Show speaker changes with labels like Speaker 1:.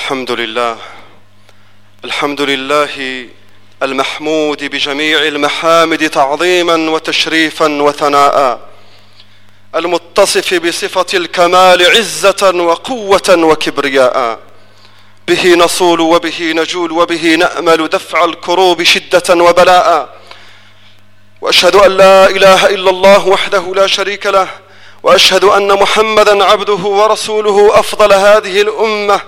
Speaker 1: الحمد لله المحمود بجميع المحامد تعظيما وتشريفا وثناء، المتصف بصفة الكمال عزة وقوة وكبرياء، به نصول وبه نجول وبه نأمل دفع الكروب شدة وبلاء. وأشهد أن لا إله إلا الله وحده لا شريك له، وأشهد أن محمدًا عبده ورسوله أفضل هذه الأمة،